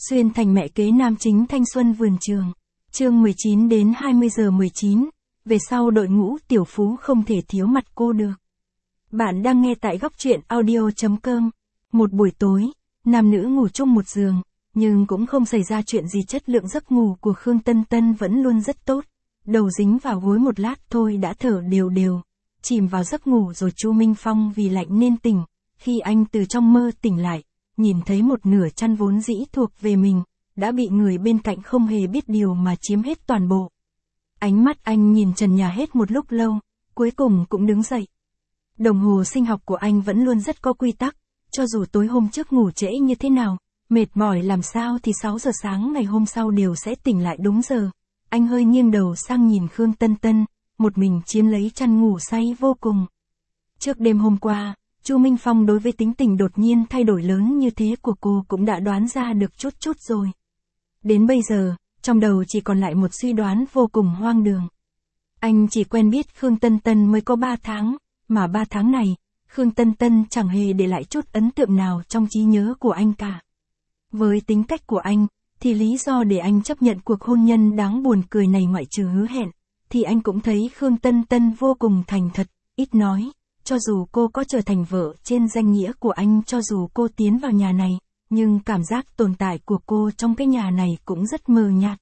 Xuyên thành mẹ kế nam chính thanh xuân vườn trường. Chương 19 đến 20 giờ 19. Về sau đội ngũ tiểu phú không thể thiếu mặt cô được. Bạn đang nghe tại góc truyện audio.com. Một buổi tối, nam nữ ngủ chung một giường, nhưng cũng không xảy ra chuyện gì. Chất lượng giấc ngủ của Khương Tân Tân vẫn luôn rất tốt. Đầu dính vào gối một lát thôi đã thở đều đều, chìm vào giấc ngủ rồi. Chu Minh Phong vì lạnh nên tỉnh. Khi anh từ trong mơ tỉnh lại, nhìn thấy một nửa chăn vốn dĩ thuộc về mình, đã bị người bên cạnh không hề biết điều mà chiếm hết toàn bộ. Ánh mắt anh nhìn trần nhà hết một lúc lâu, cuối cùng cũng đứng dậy. Đồng hồ sinh học của anh vẫn luôn rất có quy tắc, cho dù tối hôm trước ngủ trễ như thế nào, mệt mỏi làm sao thì 6 giờ sáng ngày hôm sau đều sẽ tỉnh lại đúng giờ. Anh hơi nghiêng đầu sang nhìn Khương Tân Tân, một mình chiếm lấy chăn ngủ say vô cùng. Trước đêm hôm qua, Chu Minh Phong đối với tính tình đột nhiên thay đổi lớn như thế của cô cũng đã đoán ra được chút rồi. Đến bây giờ, trong đầu chỉ còn lại một suy đoán vô cùng hoang đường. Anh chỉ quen biết Khương Tân Tân mới có 3 tháng, mà 3 tháng này, Khương Tân Tân chẳng hề để lại chút ấn tượng nào trong trí nhớ của anh cả. Với tính cách của anh, thì lý do để anh chấp nhận cuộc hôn nhân đáng buồn cười này ngoại trừ hứa hẹn, thì anh cũng thấy Khương Tân Tân vô cùng thành thật, ít nói. Cho dù cô có trở thành vợ trên danh nghĩa của anh, cho dù cô tiến vào nhà này, nhưng cảm giác tồn tại của cô trong cái nhà này cũng rất mờ nhạt.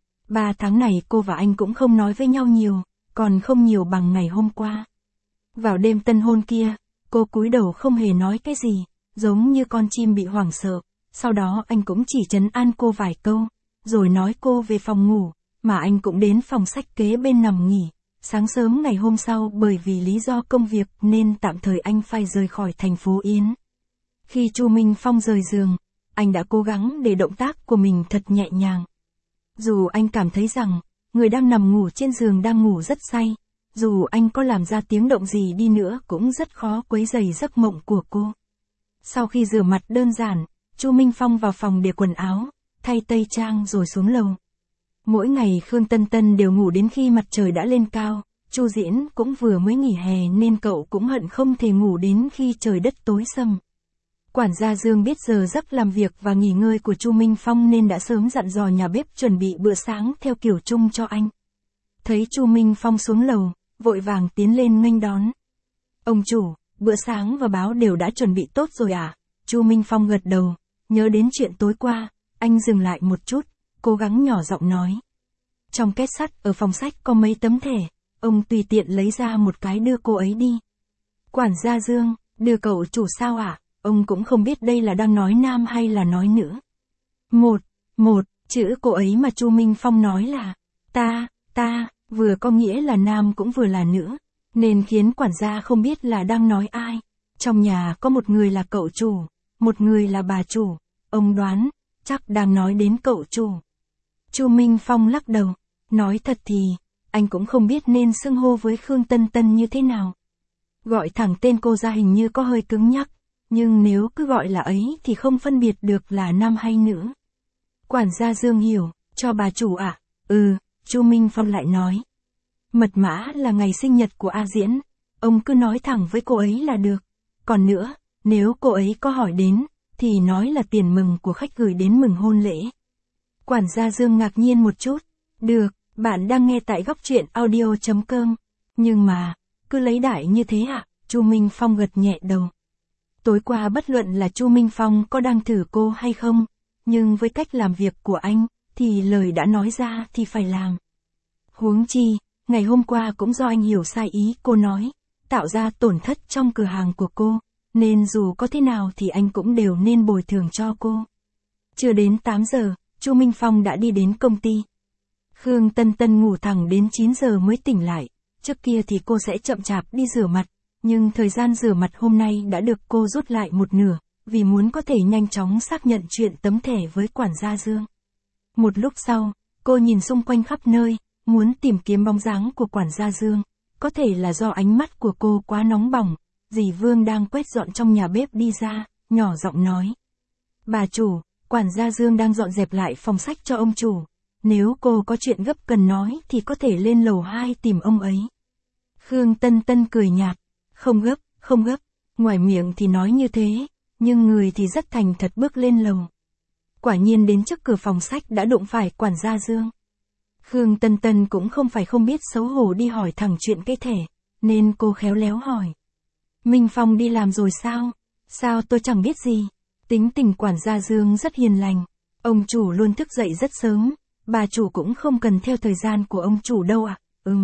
3 tháng này cô và anh cũng không nói với nhau nhiều, còn không nhiều bằng ngày hôm qua. Vào đêm tân hôn kia, cô cúi đầu không hề nói cái gì, giống như con chim bị hoảng sợ. Sau đó anh cũng chỉ trấn an cô vài câu, rồi nói cô về phòng ngủ, mà anh cũng đến phòng sách kế bên nằm nghỉ. Sáng sớm ngày hôm sau bởi vì lý do công việc nên tạm thời anh phải rời khỏi thành phố Yến. Khi Chu Minh Phong rời giường, anh đã cố gắng để động tác của mình thật nhẹ nhàng. Dù anh cảm thấy rằng, người đang nằm ngủ trên giường đang ngủ rất say, dù anh có làm ra tiếng động gì đi nữa cũng rất khó quấy rầy giấc mộng của cô. Sau khi rửa mặt đơn giản, Chu Minh Phong vào phòng để quần áo, thay tây trang rồi xuống lầu. Mỗi ngày Khương Tân Tân đều ngủ đến khi mặt trời đã lên cao, Chu Diễn cũng vừa mới nghỉ hè nên cậu cũng hận không thể ngủ đến khi trời đất tối sầm. Quản gia Dương biết giờ giấc làm việc và nghỉ ngơi của Chu Minh Phong nên đã sớm dặn dò nhà bếp chuẩn bị bữa sáng theo kiểu chung cho anh. Thấy Chu Minh Phong xuống lầu, vội vàng tiến lên nghênh đón. Ông chủ, bữa sáng và báo đều đã chuẩn bị tốt rồi à? Chu Minh Phong gật đầu, nhớ đến chuyện tối qua, anh dừng lại một chút, cố gắng nhỏ giọng nói. Trong két sắt ở phòng sách có mấy tấm thẻ, ông tùy tiện lấy ra một cái đưa cô ấy đi. Quản gia Dương, đưa cậu chủ sao ạ? Ông cũng không biết đây là đang nói nam hay là nói nữ. Một, chữ cô ấy mà Chu Minh Phong nói là, ta, vừa có nghĩa là nam cũng vừa là nữ, nên khiến quản gia không biết là đang nói ai. Trong nhà có một người là cậu chủ, một người là bà chủ, ông đoán, chắc đang nói đến cậu chủ. Chu Minh Phong lắc đầu, nói thật thì, anh cũng không biết nên xưng hô với Khương Tân Tân như thế nào. Gọi thẳng tên cô ra hình như có hơi cứng nhắc, nhưng nếu cứ gọi là ấy thì không phân biệt được là nam hay nữ. Quản gia Dương hiểu, cho bà chủ ạ. Chu Minh Phong lại nói. Mật mã là ngày sinh nhật của A Diễn, ông cứ nói thẳng với cô ấy là được. Còn nữa, nếu cô ấy có hỏi đến, thì nói là tiền mừng của khách gửi đến mừng hôn lễ. Quản gia Dương ngạc nhiên một chút. Được, bạn đang nghe tại góc truyện audio.com. Nhưng mà, cứ lấy đại như thế ạ? Chu Minh Phong gật nhẹ đầu. Tối qua bất luận là Chu Minh Phong có đang thử cô hay không, nhưng với cách làm việc của anh, thì lời đã nói ra thì phải làm. Huống chi, ngày hôm qua cũng do anh hiểu sai ý cô nói, tạo ra tổn thất trong cửa hàng của cô, nên dù có thế nào thì anh cũng đều nên bồi thường cho cô. Chưa đến 8 giờ, Chu Minh Phong đã đi đến công ty. Khương Tân Tân ngủ thẳng đến 9 giờ mới tỉnh lại, trước kia thì cô sẽ chậm chạp đi rửa mặt, nhưng thời gian rửa mặt hôm nay đã được cô rút lại một nửa, vì muốn có thể nhanh chóng xác nhận chuyện tấm thẻ với quản gia Dương. Một lúc sau, cô nhìn xung quanh khắp nơi, muốn tìm kiếm bóng dáng của quản gia Dương, có thể là do ánh mắt của cô quá nóng bỏng. Dì Vương đang quét dọn trong nhà bếp đi ra, nhỏ giọng nói. Bà chủ, quản gia Dương đang dọn dẹp lại phòng sách cho ông chủ. Nếu cô có chuyện gấp cần nói thì có thể lên lầu 2 tìm ông ấy. Khương Tân Tân cười nhạt. Không gấp, ngoài miệng thì nói như thế, nhưng người thì rất thành thật bước lên lầu. Quả nhiên đến trước cửa phòng sách đã đụng phải quản gia Dương. Khương Tân Tân cũng không phải không biết xấu hổ đi hỏi thẳng chuyện cái thẻ, nên cô khéo léo hỏi. Minh Phong đi làm rồi sao? Sao tôi chẳng biết gì? Tính tình quản gia Dương rất hiền lành. Ông chủ luôn thức dậy rất sớm, bà chủ cũng không cần theo thời gian của ông chủ đâu ạ.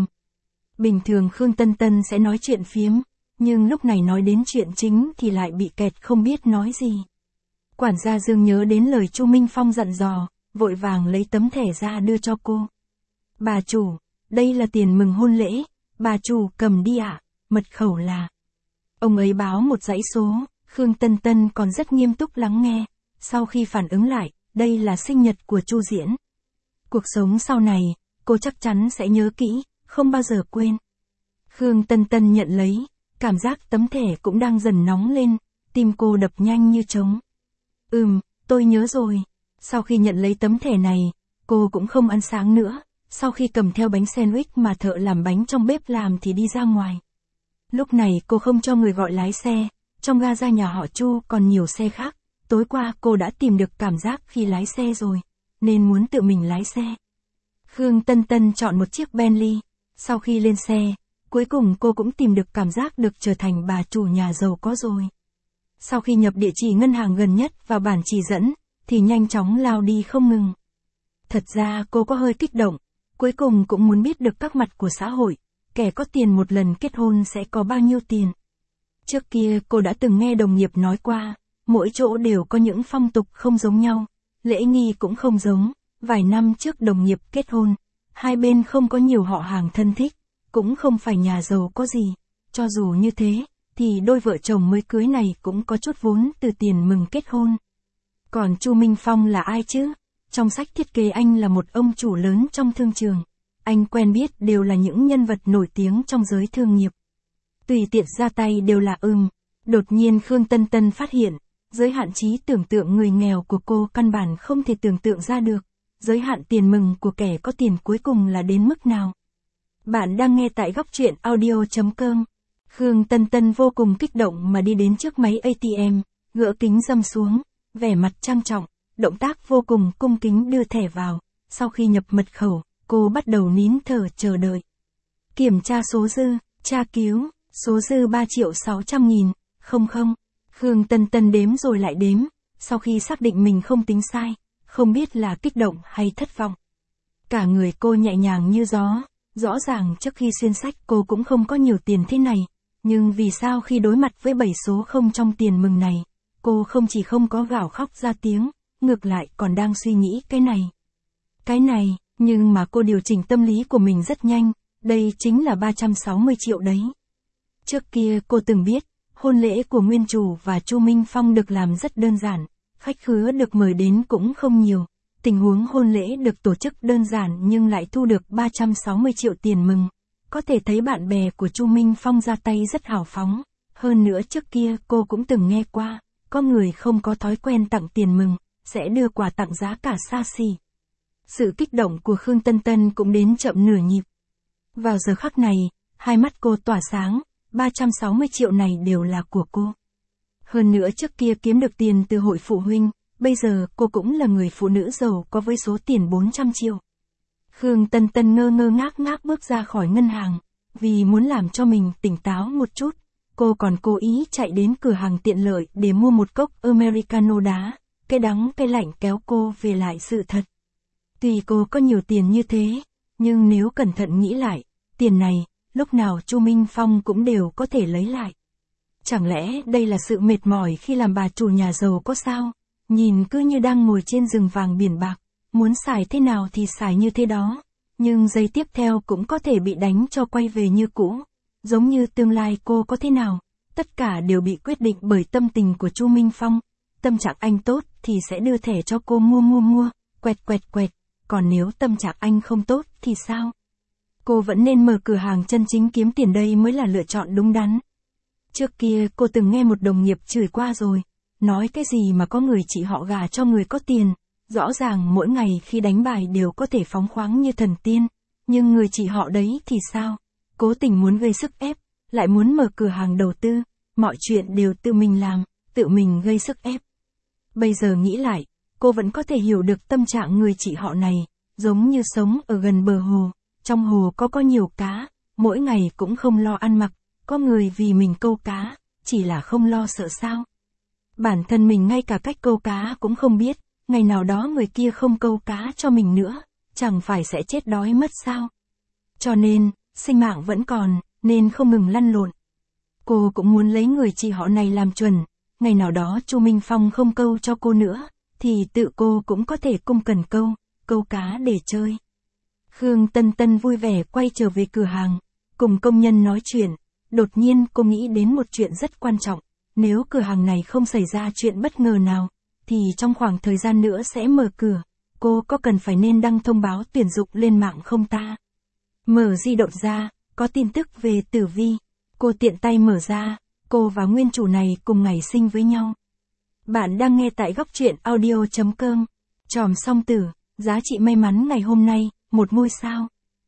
Bình thường Khương Tân Tân sẽ nói chuyện phiếm, nhưng lúc này nói đến chuyện chính thì lại bị kẹt không biết nói gì. Quản gia Dương nhớ đến lời Chu Minh Phong dặn dò, vội vàng lấy tấm thẻ ra đưa cho cô. Bà chủ, đây là tiền mừng hôn lễ, bà chủ cầm đi ạ, mật khẩu là. Ông ấy báo một dãy số, Khương Tân Tân còn rất nghiêm túc lắng nghe, sau khi phản ứng lại, đây là sinh nhật của Chu Diễn. Cuộc sống sau này, cô chắc chắn sẽ nhớ kỹ, không bao giờ quên. Khương Tân Tân nhận lấy, cảm giác tấm thẻ cũng đang dần nóng lên, tim cô đập nhanh như trống. Tôi nhớ rồi. Sau khi nhận lấy tấm thẻ này, cô cũng không ăn sáng nữa, sau khi cầm theo bánh sandwich mà thợ làm bánh trong bếp làm thì đi ra ngoài. Lúc này cô không cho người gọi lái xe, trong ga ra nhà họ Chu còn nhiều xe khác, tối qua cô đã tìm được cảm giác khi lái xe rồi, nên muốn tự mình lái xe. Khương Tân Tân chọn một chiếc Bentley, sau khi lên xe, cuối cùng cô cũng tìm được cảm giác được trở thành bà chủ nhà giàu có rồi. Sau khi nhập địa chỉ ngân hàng gần nhất vào bản chỉ dẫn, thì nhanh chóng lao đi không ngừng. Thật ra cô có hơi kích động, cuối cùng cũng muốn biết được các mặt của xã hội, kẻ có tiền một lần kết hôn sẽ có bao nhiêu tiền. Trước kia cô đã từng nghe đồng nghiệp nói qua, mỗi chỗ đều có những phong tục không giống nhau, lễ nghi cũng không giống. Vài năm trước đồng nghiệp kết hôn, hai bên không có nhiều họ hàng thân thích, cũng không phải nhà giàu có gì. Cho dù như thế, thì đôi vợ chồng mới cưới này cũng có chút vốn từ tiền mừng kết hôn. Còn Chu Minh Phong là ai chứ? Trong sách thiết kế anh là một ông chủ lớn trong thương trường. Anh quen biết đều là những nhân vật nổi tiếng trong giới thương nghiệp. Tùy tiện ra tay đều là Đột nhiên Khương Tân Tân phát hiện, giới hạn trí tưởng tượng người nghèo của cô căn bản không thể tưởng tượng ra được. Giới hạn tiền mừng của kẻ có tiền cuối cùng là đến mức nào? Bạn đang nghe tại góc truyện audio.com. Khương Tân Tân vô cùng kích động mà đi đến trước máy ATM, gỡ kính râm xuống, vẻ mặt trang trọng, động tác vô cùng cung kính đưa thẻ vào. Sau khi nhập mật khẩu, cô bắt đầu nín thở chờ đợi. Kiểm tra số dư, tra cứu, số dư 3.600.000, không. Khương Tân Tân đếm rồi lại đếm, sau khi xác định mình không tính sai, không biết là kích động hay thất vọng. Cả người cô nhẹ nhàng như gió, rõ ràng trước khi xuyên sách cô cũng không có nhiều tiền thế này, nhưng vì sao khi đối mặt với 7 số không trong tiền mừng này, cô không chỉ không có gào khóc ra tiếng, ngược lại còn đang suy nghĩ cái này, nhưng mà cô điều chỉnh tâm lý của mình rất nhanh, đây chính là 360 triệu đấy. Trước kia cô từng biết, hôn lễ của nguyên chủ và Chu Minh Phong được làm rất đơn giản, khách khứa được mời đến cũng không nhiều, tình huống hôn lễ được tổ chức đơn giản nhưng lại thu được 360 triệu tiền mừng. Có thể thấy bạn bè của Chu Minh Phong ra tay rất hào phóng, hơn nữa trước kia cô cũng từng nghe qua, có người không có thói quen tặng tiền mừng, sẽ đưa quà tặng giá cả xa xỉ. Sự kích động của Khương Tân Tân cũng đến chậm nửa nhịp. Vào giờ khắc này, hai mắt cô tỏa sáng, 360 triệu này đều là của cô. Hơn nữa trước kia kiếm được tiền từ hội phụ huynh, bây giờ cô cũng là người phụ nữ giàu có với số tiền 400 triệu. Khương Tân Tân ngơ ngác bước ra khỏi ngân hàng, vì muốn làm cho mình tỉnh táo một chút, cô còn cố ý chạy đến cửa hàng tiện lợi để mua một cốc Americano đá, cái đắng cái lạnh kéo cô về lại sự thật. Tuy cô có nhiều tiền như thế, nhưng nếu cẩn thận nghĩ lại, tiền này, lúc nào Chu Minh Phong cũng đều có thể lấy lại. Chẳng lẽ đây là sự mệt mỏi khi làm bà chủ nhà giàu có sao? Nhìn cứ như đang ngồi trên rừng vàng biển bạc, muốn xài thế nào thì xài như thế đó, nhưng giây tiếp theo cũng có thể bị đánh cho quay về như cũ. Giống như tương lai cô có thế nào, tất cả đều bị quyết định bởi tâm tình của Chu Minh Phong. Tâm trạng anh tốt thì sẽ đưa thẻ cho cô mua, quẹt, còn nếu tâm trạng anh không tốt thì sao? Cô vẫn nên mở cửa hàng chân chính kiếm tiền, đây mới là lựa chọn đúng đắn. Trước kia cô từng nghe một đồng nghiệp chửi qua rồi, nói cái gì mà có người chị họ gả cho người có tiền, rõ ràng mỗi ngày khi đánh bài đều có thể phóng khoáng như thần tiên, nhưng người chị họ đấy thì sao? Cố tình muốn gây sức ép, lại muốn mở cửa hàng đầu tư, mọi chuyện đều tự mình làm, tự mình gây sức ép. Bây giờ nghĩ lại, cô vẫn có thể hiểu được tâm trạng người chị họ này, giống như sống ở gần bờ hồ, trong hồ có nhiều cá, mỗi ngày cũng không lo ăn mặc, có người vì mình câu cá, chỉ là không lo sợ sao. Bản thân mình ngay cả cách câu cá cũng không biết, ngày nào đó người kia không câu cá cho mình nữa, chẳng phải sẽ chết đói mất sao. Cho nên, sinh mạng vẫn còn, nên không ngừng lăn lộn. Cô cũng muốn lấy người chị họ này làm chuẩn, ngày nào đó Chu Minh Phong không câu cho cô nữa, thì tự cô cũng có thể cung cần câu cá để chơi. Khương Tân Tân vui vẻ quay trở về cửa hàng, cùng công nhân nói chuyện, đột nhiên cô nghĩ đến một chuyện rất quan trọng, nếu cửa hàng này không xảy ra chuyện bất ngờ nào, thì trong khoảng thời gian nữa sẽ mở cửa, cô có cần phải nên đăng thông báo tuyển dụng lên mạng không ta? Mở di động ra, có tin tức về Tử Vi, cô tiện tay mở ra, cô và nguyên chủ này cùng ngày sinh với nhau. Bạn đang nghe tại góc truyện audio.com. Chòm song tử, giá trị may mắn ngày hôm nay, 1 ngôi sao.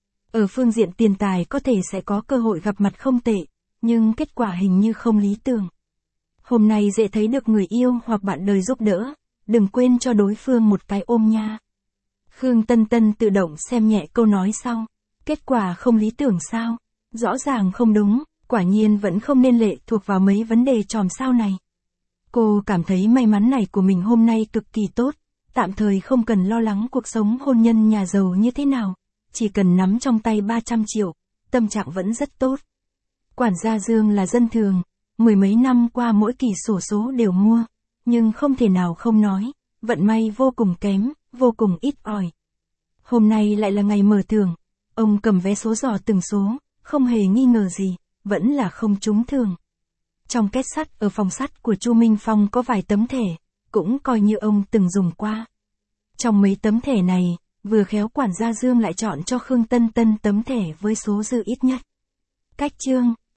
Ở phương diện tiền tài có thể sẽ có cơ hội gặp mặt không tệ, nhưng kết quả hình như không lý tưởng. Hôm nay dễ thấy được người yêu hoặc bạn đời giúp đỡ, đừng quên cho đối phương một cái ôm nha. Khương Tân Tân tự động xem nhẹ câu nói sau. Kết quả không lý tưởng sao? Rõ ràng không đúng, quả nhiên vẫn không nên lệ thuộc vào mấy vấn đề chòm sao này. Cô cảm thấy may mắn này của mình hôm nay cực kỳ tốt, tạm thời không cần lo lắng cuộc sống hôn nhân nhà giàu như thế nào, chỉ cần nắm trong tay 300 triệu, tâm trạng vẫn rất tốt. Quản gia Dương là dân thường, mười mấy năm qua mỗi kỳ xổ số đều mua, nhưng không thể nào không nói, vận may vô cùng kém, vô cùng ít ỏi. Hôm nay lại là ngày mở thưởng, ông cầm vé số dò từng số, không hề nghi ngờ gì, vẫn là không trúng thưởng. Trong két sắt ở phòng sắt của Chu Minh Phong có vài tấm thẻ, cũng coi như ông từng dùng qua. Trong mấy tấm thẻ này, vừa khéo quản gia Dương lại chọn cho Khương Tân Tân tấm thẻ với số dư ít nhất. Cách chương